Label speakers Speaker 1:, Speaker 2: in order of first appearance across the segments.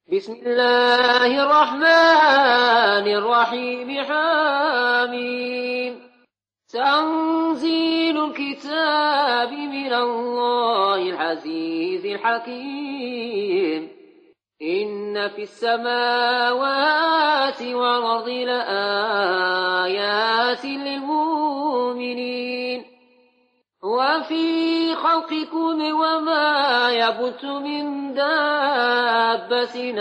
Speaker 1: بسم الله الرحمن الرحيم حميم تنزيل الكتاب من الله العزيز الحكيم إن في السماوات والأرض لآيات للمؤمنين وفي خلقكم وما يبث من دابة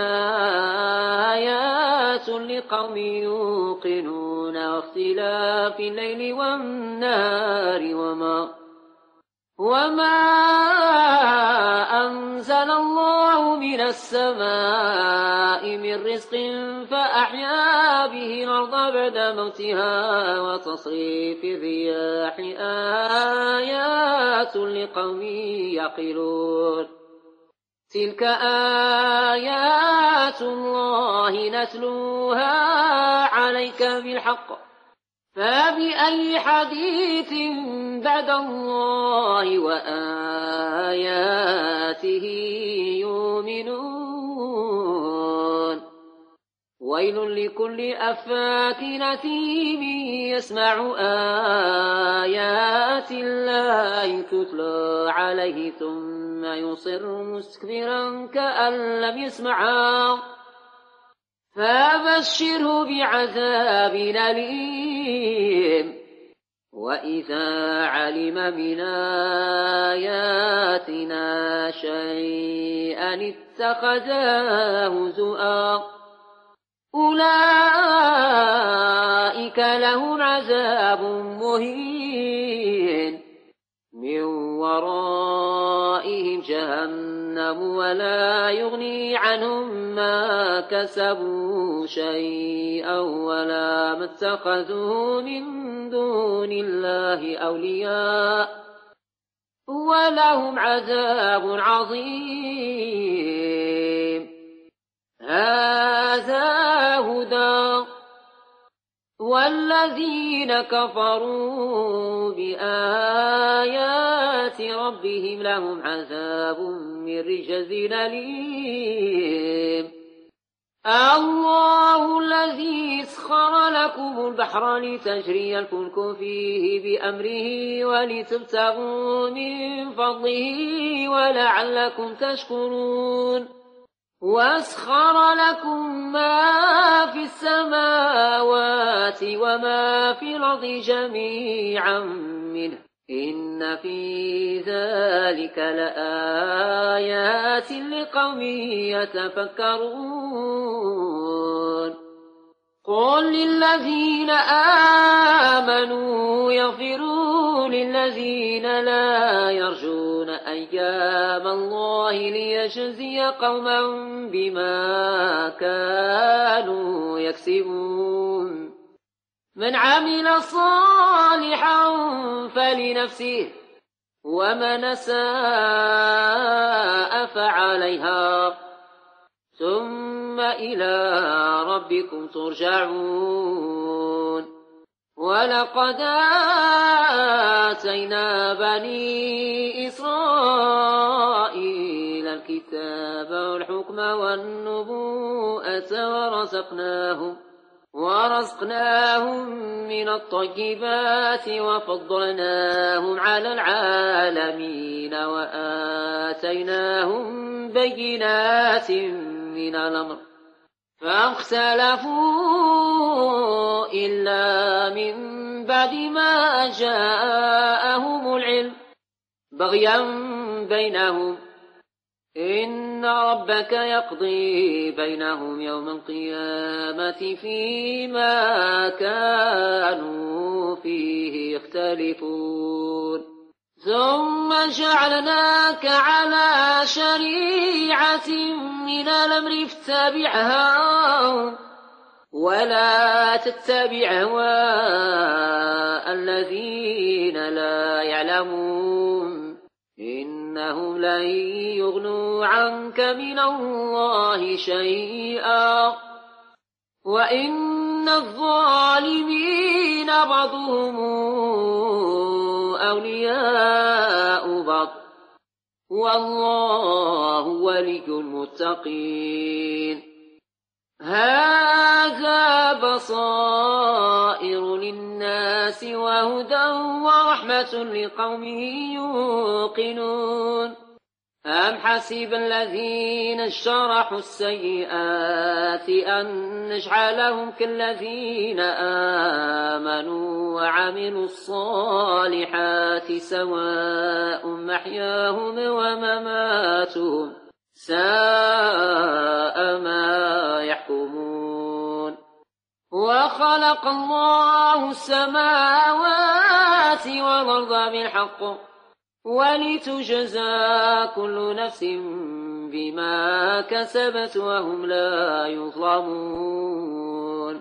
Speaker 1: آيات لقوم يوقنون واختلاف الليل والنهار وما أنزل الله من السماء من رزق فأحيا به الأرض بعد موتها وتصريف الرياح آيات لقوم يعقلون تلك آيات الله نتلوها عليك بالحق فبأي حديث بعد الله وآياته يؤمنون ويل لكل أفاك أثيم يسمع آيات الله تتلى عليه ثم يصر مستكبرا كأن لم يسمعها فبشره بعذاب أليم وإذا علم من آياتنا شيئا اتخذه هزؤا أولئك لهم عذاب مهين من ورائهم جهنم ولا يغني عنهم ما كسبوا شيئا ولا ما اتخذوا من دون الله أولياء ولهم عذاب عظيم هذا هدى والذين كفروا بآيات ربهم لهم عذاب من رجز أليم الله الذي سخر لكم البحر لتجري الفلك فيه بأمره ولتبتغوا من فضله ولعلكم تشكرون واسخر لكم ما في السماوات وما في الأرض جميعا منه إن في ذلك لآيات لقوم يتفكرون قل للذين آمنوا يغفروا للذين لا يرجون أيام الله ليجزي قوما بما كانوا يكسبون من عمل صالحا فلنفسه ومن أساء فعليها ثم إلى ربكم ترجعون ولقد آتينا بني إسرائيل الكتاب والحكم والنبوءة ورزقناهم من الطيبات وفضلناهم على العالمين وآتيناهم بينات من الأمر فاختلفوا إلا من بعد ما جاءهم العلم بغيا بينهم إن ربك يقضي بينهم يوم القيامة فيما كانوا فيه يختلفون ثم جعلناك على شريعة من الأمر فاتبعها ولا تتبع أهواء الذين لا يعلمون إنهم لن يغنوا عنك من الله شيئا وإن الظالمين بعضهم أولياء بعض والله ولي المتقين بصائر للناس وهدى ورحمة لقوم يوقنون أم حسب الذين اجترحوا السيئات أن نجعلهم كالذين آمنوا وعملوا الصالحات سواء محياهم ومماتهم ساء ما يحكمون وخلق الله السماوات والأرض بالحق ولتجزى كل نفس بما كسبت وهم لا يظلمون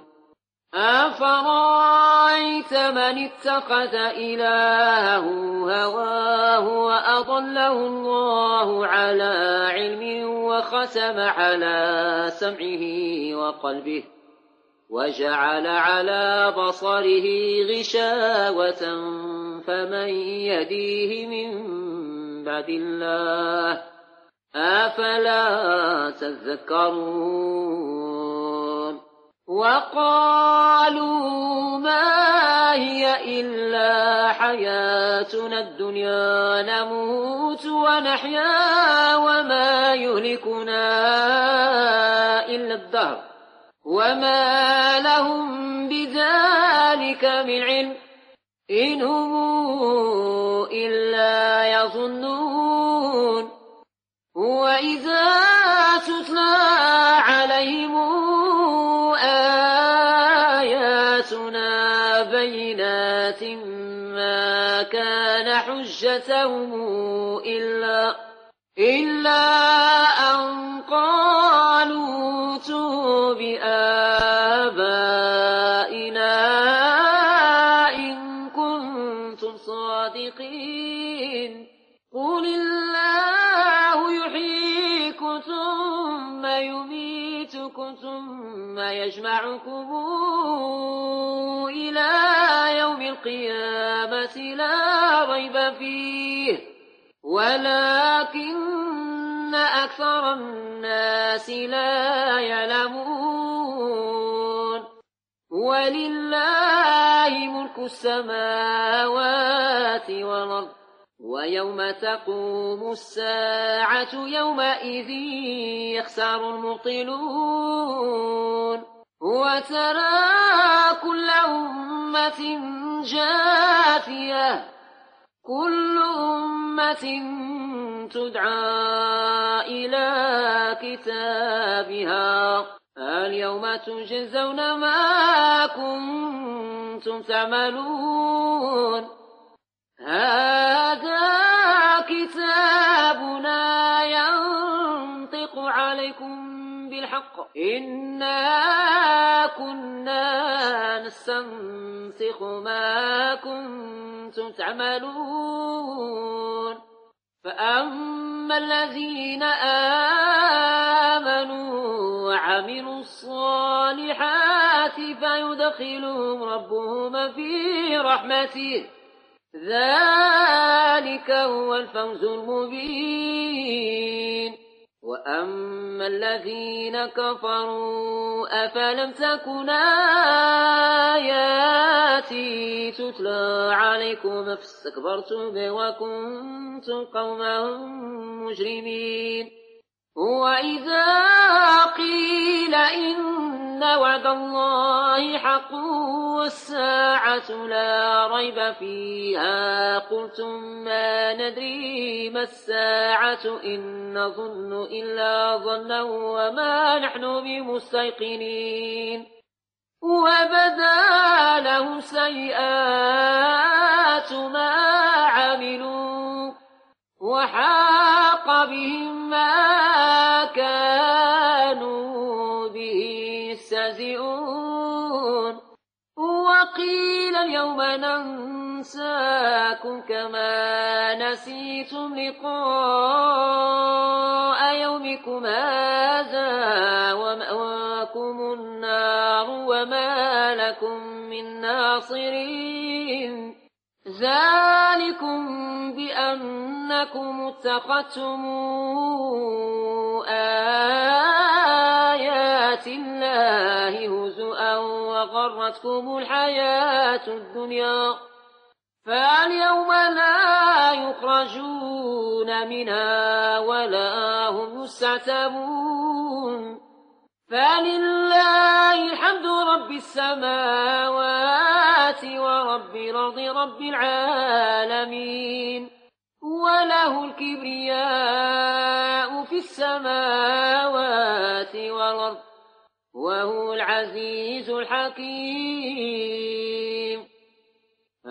Speaker 1: أفرأيت من اتخذ إلهه هواه وأضله الله على علم وختم على سمعه وقلبه وجعل على بصره غشاوة فمن يهديه من بعد الله أفلا تذكرون وقالوا ما هي إلا حياتنا الدنيا نموت ونحيا وما يهلكنا إلا الدهر وما لهم بذلك من علم إن هم إلا يظنون وإذا تتلى عليهم آياتنا بينات ما كان حجتهم إلا أن قالوا ائتوا بآبائنا إن كنتم صادقين قل الله يحييكم ثم يميتكم ثم يجمعكم إلى يوم القيامة لا ريب فيه ولكن أكثر الناس لا يعلمون ولله ملك السماوات والأرض ويوم تقوم الساعة يومئذ يخسر المبطلون وترى كل أمة جاثية كل أمة تدعى إلى كتابها اليوم تجزون ما كنتم تعملون هذا كتابنا ينطق عليكم بالحق إنا كنا نستنسخ ما كنتم تعملون فأما الذين آمنوا وعملوا الصالحات فيدخلهم ربهم في رحمته ذلك هو الفوز المبين وأما الذين كفروا أفلم تكن آياتي تتلى عليكم فاستكبرتم وكنتم قوما مجرمين وإذا قيل إن وعد الله حق والساعة لا ريب فيها قلتم ما ندري ما الساعة إن نظن إلا ظنا وما نحن بمستيقنين وبدا لهم سيئات ما عملوا وحاق بهم ما كانوا به يستهزئون وقيل اليوم ننساكم كما نسيتم لقاء يومكم هذا ومأواكم النار وما لكم من ناصرين ذلكم بأنكم اتخذتم آيات الله هزؤا وغرتكم الحياة الدنيا فاليوم لا يخرجون منها ولا هم يستعتبون فلله الحمد رب السماوات ورب الأرض رب العالمين وله الكبرياء في السماوات والأرض وهو العزيز الحكيم.